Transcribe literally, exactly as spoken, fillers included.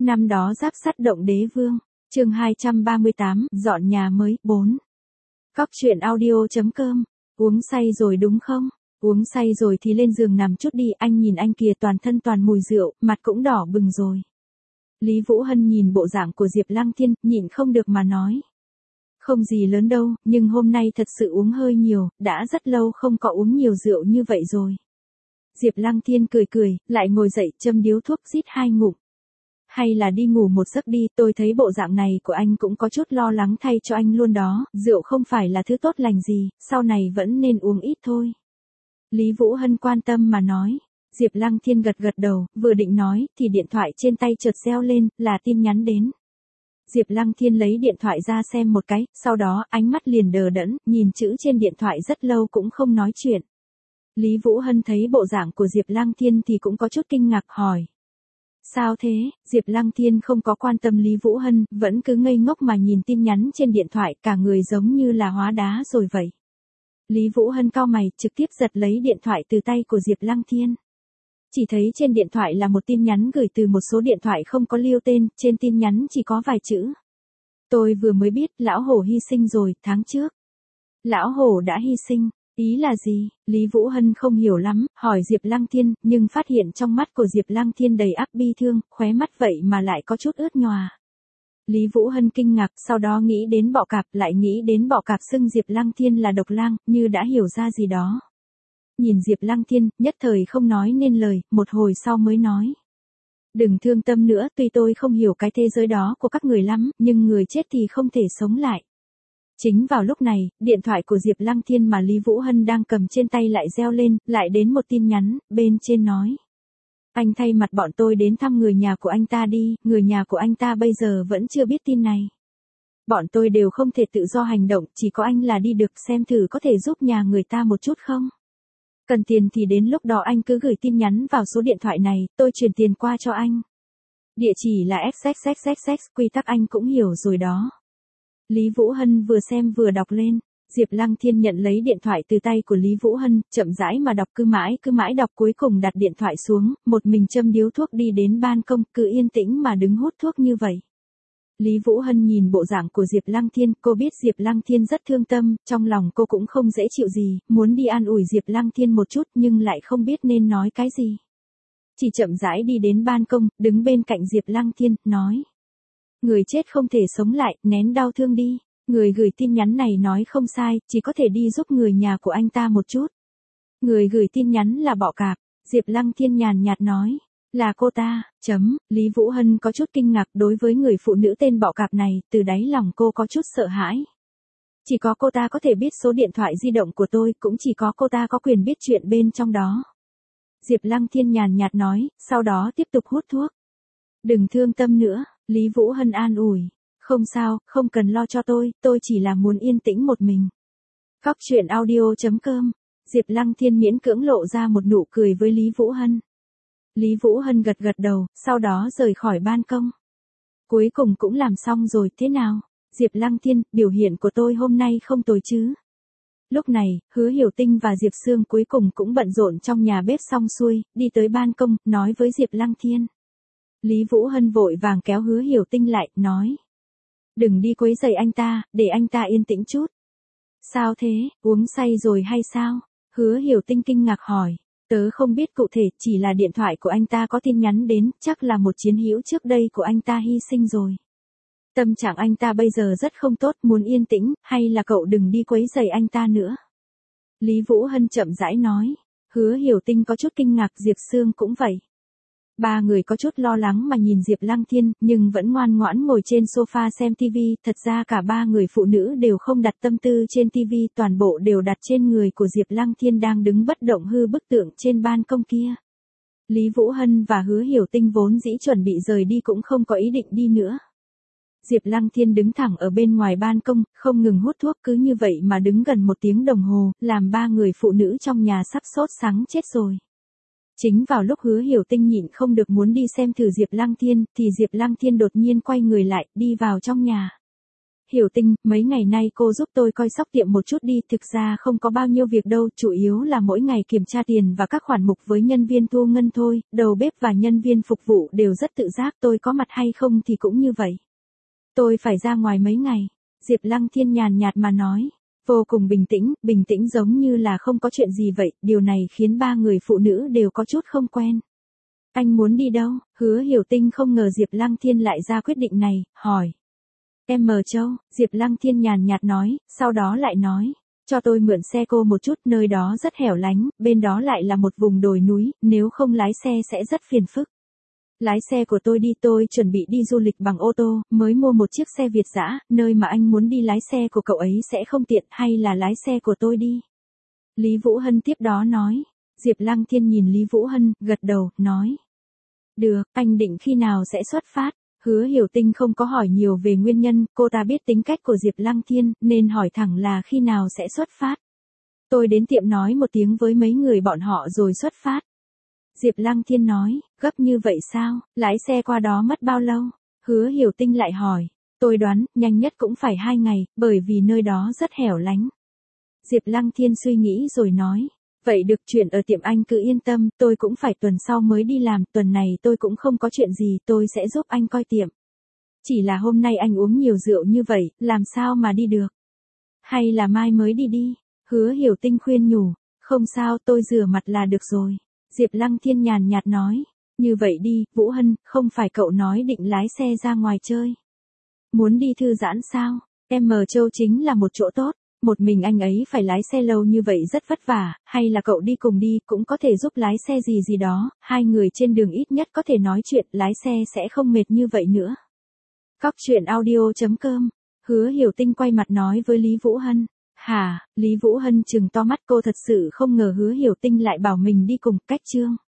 Năm đó giáp sắt động đế vương, chương hai trăm ba mươi tám, dọn nhà mới, bốn. Cóc truyện audio.com, uống say rồi đúng không? Uống say rồi thì lên giường nằm chút đi, anh nhìn anh kìa, toàn thân toàn mùi rượu, mặt cũng đỏ bừng rồi. Lý Vũ Hân nhìn bộ dạng của Diệp Lăng Thiên, nhịn không được mà nói. Không gì lớn đâu, nhưng hôm nay thật sự uống hơi nhiều, đã rất lâu không có uống nhiều rượu như vậy rồi. Diệp Lăng Thiên cười cười, lại ngồi dậy châm điếu thuốc rít hai ngụm. Hay là đi ngủ một giấc đi, tôi thấy bộ dạng này của anh cũng có chút lo lắng thay cho anh luôn đó, rượu không phải là thứ tốt lành gì, sau này vẫn nên uống ít thôi. Lý Vũ Hân quan tâm mà nói. Diệp Lăng Thiên gật gật đầu, vừa định nói, thì điện thoại trên tay chợt reo lên, là tin nhắn đến. Diệp Lăng Thiên lấy điện thoại ra xem một cái, sau đó ánh mắt liền đờ đẫn, nhìn chữ trên điện thoại rất lâu cũng không nói chuyện. Lý Vũ Hân thấy bộ dạng của Diệp Lăng Thiên thì cũng có chút kinh ngạc hỏi. Sao thế? Diệp Lăng Thiên không có quan tâm Lý Vũ Hân, vẫn cứ ngây ngốc mà nhìn tin nhắn trên điện thoại, cả người giống như là hóa đá rồi vậy. Lý Vũ Hân cau mày, trực tiếp giật lấy điện thoại từ tay của Diệp Lăng Thiên. Chỉ thấy trên điện thoại là một tin nhắn gửi từ một số điện thoại không có lưu tên, trên tin nhắn chỉ có vài chữ. Tôi vừa mới biết, lão hổ hy sinh rồi, tháng trước. Lão hổ đã hy sinh, ý là gì? Lý Vũ Hân không hiểu lắm, hỏi Diệp Lăng Thiên, nhưng phát hiện trong mắt của Diệp Lăng Thiên đầy áp bi thương, khóe mắt vậy mà lại có chút ướt nhòa. Lý Vũ Hân kinh ngạc, sau đó nghĩ đến bọ cạp, lại nghĩ đến bọ cạp xưng Diệp Lăng Thiên là độc lang, như đã hiểu ra gì đó. Nhìn Diệp Lăng Thiên, nhất thời không nói nên lời, một hồi sau mới nói. Đừng thương tâm nữa, tuy tôi không hiểu cái thế giới đó của các người lắm, nhưng người chết thì không thể sống lại. Chính vào lúc này, điện thoại của Diệp Lăng Thiên mà Lý Vũ Hân đang cầm trên tay lại reo lên, lại đến một tin nhắn, bên trên nói. Anh thay mặt bọn tôi đến thăm người nhà của anh ta đi, người nhà của anh ta bây giờ vẫn chưa biết tin này. Bọn tôi đều không thể tự do hành động, chỉ có anh là đi được, xem thử có thể giúp nhà người ta một chút không? Cần tiền thì đến lúc đó anh cứ gửi tin nhắn vào số điện thoại này, tôi chuyển tiền qua cho anh. Địa chỉ là xx xx xx, quy tắc anh cũng hiểu rồi đó. Lý Vũ Hân vừa xem vừa đọc lên. Diệp Lăng Thiên nhận lấy điện thoại từ tay của Lý Vũ Hân, chậm rãi mà đọc, cứ mãi cứ mãi đọc, cuối cùng đặt điện thoại xuống, một mình châm điếu thuốc đi đến ban công, cứ yên tĩnh mà đứng hút thuốc như vậy. Lý Vũ Hân nhìn bộ dạng của Diệp Lăng Thiên, cô biết Diệp Lăng Thiên rất thương tâm, trong lòng cô cũng không dễ chịu gì, muốn đi an ủi Diệp Lăng Thiên một chút nhưng lại không biết nên nói cái gì. Chỉ chậm rãi đi đến ban công, đứng bên cạnh Diệp Lăng Thiên, nói. Người chết không thể sống lại, nén đau thương đi. Người gửi tin nhắn này nói không sai, chỉ có thể đi giúp người nhà của anh ta một chút. Người gửi tin nhắn là bọ cạp, Diệp Lăng Thiên nhàn nhạt nói. Là cô ta, chấm, Lý Vũ Hân có chút kinh ngạc đối với người phụ nữ tên bọ cạp này, từ đáy lòng cô có chút sợ hãi. Chỉ có cô ta có thể biết số điện thoại di động của tôi, cũng chỉ có cô ta có quyền biết chuyện bên trong đó. Diệp Lăng Thiên nhàn nhạt nói, sau đó tiếp tục hút thuốc. Đừng thương tâm nữa, Lý Vũ Hân an ủi. Không sao, không cần lo cho tôi, tôi chỉ là muốn yên tĩnh một mình. Cóc truyện audio.com, Diệp Lăng Thiên miễn cưỡng lộ ra một nụ cười với Lý Vũ Hân. Lý Vũ Hân gật gật đầu, sau đó rời khỏi ban công. Cuối cùng cũng làm xong rồi, thế nào? Diệp Lăng Thiên, biểu hiện của tôi hôm nay không tồi chứ? Lúc này, Hứa Hiểu Tinh và Diệp Sương cuối cùng cũng bận rộn trong nhà bếp xong xuôi, đi tới ban công, nói với Diệp Lăng Thiên. Lý Vũ Hân vội vàng kéo Hứa Hiểu Tinh lại, nói. Đừng đi quấy rầy anh ta, để anh ta yên tĩnh chút. Sao thế, uống say rồi hay sao? Hứa Hiểu Tinh kinh ngạc hỏi. Tớ không biết cụ thể, chỉ là điện thoại của anh ta có tin nhắn đến, chắc là một chiến hữu trước đây của anh ta hy sinh rồi. Tâm trạng anh ta bây giờ rất không tốt, muốn yên tĩnh, hay là cậu đừng đi quấy rầy anh ta nữa. Lý Vũ Hân chậm rãi nói. Hứa Hiểu Tinh có chút kinh ngạc, Diệp Sương cũng vậy. Ba người có chút lo lắng mà nhìn Diệp Lăng Thiên, nhưng vẫn ngoan ngoãn ngồi trên sofa xem tivi, thật ra cả ba người phụ nữ đều không đặt tâm tư trên tivi, toàn bộ đều đặt trên người của Diệp Lăng Thiên đang đứng bất động hư bức tượng trên ban công kia. Lý Vũ Hân và Hứa Hiểu Tinh vốn dĩ chuẩn bị rời đi cũng không có ý định đi nữa. Diệp Lăng Thiên đứng thẳng ở bên ngoài ban công, không ngừng hút thuốc, cứ như vậy mà đứng gần một tiếng đồng hồ, làm ba người phụ nữ trong nhà sắp sốt sắng chết rồi. Chính vào lúc Hứa Hiểu Tinh nhịn không được muốn đi xem thử Diệp Lăng Thiên, thì Diệp Lăng Thiên đột nhiên quay người lại, đi vào trong nhà. Hiểu Tinh, mấy ngày nay cô giúp tôi coi sóc tiệm một chút đi, thực ra không có bao nhiêu việc đâu, chủ yếu là mỗi ngày kiểm tra tiền và các khoản mục với nhân viên thu ngân thôi, đầu bếp và nhân viên phục vụ đều rất tự giác, tôi có mặt hay không thì cũng như vậy. Tôi phải ra ngoài mấy ngày, Diệp Lăng Thiên nhàn nhạt mà nói, vô cùng bình tĩnh, bình tĩnh giống như là không có chuyện gì vậy, điều này khiến ba người phụ nữ đều có chút không quen. Anh muốn đi đâu? Hứa Hiểu Tinh không ngờ Diệp Lăng Thiên lại ra quyết định này, hỏi. Em mờ Châu, Diệp Lăng Thiên nhàn nhạt nói, sau đó lại nói, cho tôi mượn xe cô một chút, nơi đó rất hẻo lánh, bên đó lại là một vùng đồi núi, nếu không lái xe sẽ rất phiền phức. Lái xe của tôi đi, tôi chuẩn bị đi du lịch bằng ô tô, mới mua một chiếc xe Việt dã, nơi mà anh muốn đi lái xe của cậu ấy sẽ không tiện, hay là lái xe của tôi đi. Lý Vũ Hân tiếp đó nói, Diệp Lăng Thiên nhìn Lý Vũ Hân, gật đầu, nói. Được, anh định khi nào sẽ xuất phát? Hứa Hiểu Tinh không có hỏi nhiều về nguyên nhân, cô ta biết tính cách của Diệp Lăng Thiên, nên hỏi thẳng là khi nào sẽ xuất phát. Tôi đến tiệm nói một tiếng với mấy người bọn họ rồi xuất phát. Diệp Lăng Thiên nói, gấp như vậy sao, lái xe qua đó mất bao lâu? Hứa Hiểu Tinh lại hỏi, tôi đoán, nhanh nhất cũng phải hai ngày, bởi vì nơi đó rất hẻo lánh. Diệp Lăng Thiên suy nghĩ rồi nói, vậy được, chuyện ở tiệm anh cứ yên tâm, tôi cũng phải tuần sau mới đi làm, tuần này tôi cũng không có chuyện gì, tôi sẽ giúp anh coi tiệm. Chỉ là hôm nay anh uống nhiều rượu như vậy, làm sao mà đi được? Hay là mai mới đi đi? Hứa Hiểu Tinh khuyên nhủ, không sao, tôi rửa mặt là được rồi. Diệp Lăng Thiên nhàn nhạt nói, như vậy đi, Vũ Hân, không phải cậu nói định lái xe ra ngoài chơi. Muốn đi thư giãn sao? Em mờ Châu chính là một chỗ tốt. Một mình anh ấy phải lái xe lâu như vậy rất vất vả, hay là cậu đi cùng đi, cũng có thể giúp lái xe gì gì đó, hai người trên đường ít nhất có thể nói chuyện, lái xe sẽ không mệt như vậy nữa. Cóc truyện audio chấm com, Hứa Hiểu Tinh quay mặt nói với Lý Vũ Hân. Hả? Lý Vũ Hân trừng to mắt, cô thật sự không ngờ Hứa Hiểu Tinh lại bảo mình đi cùng, cách chương.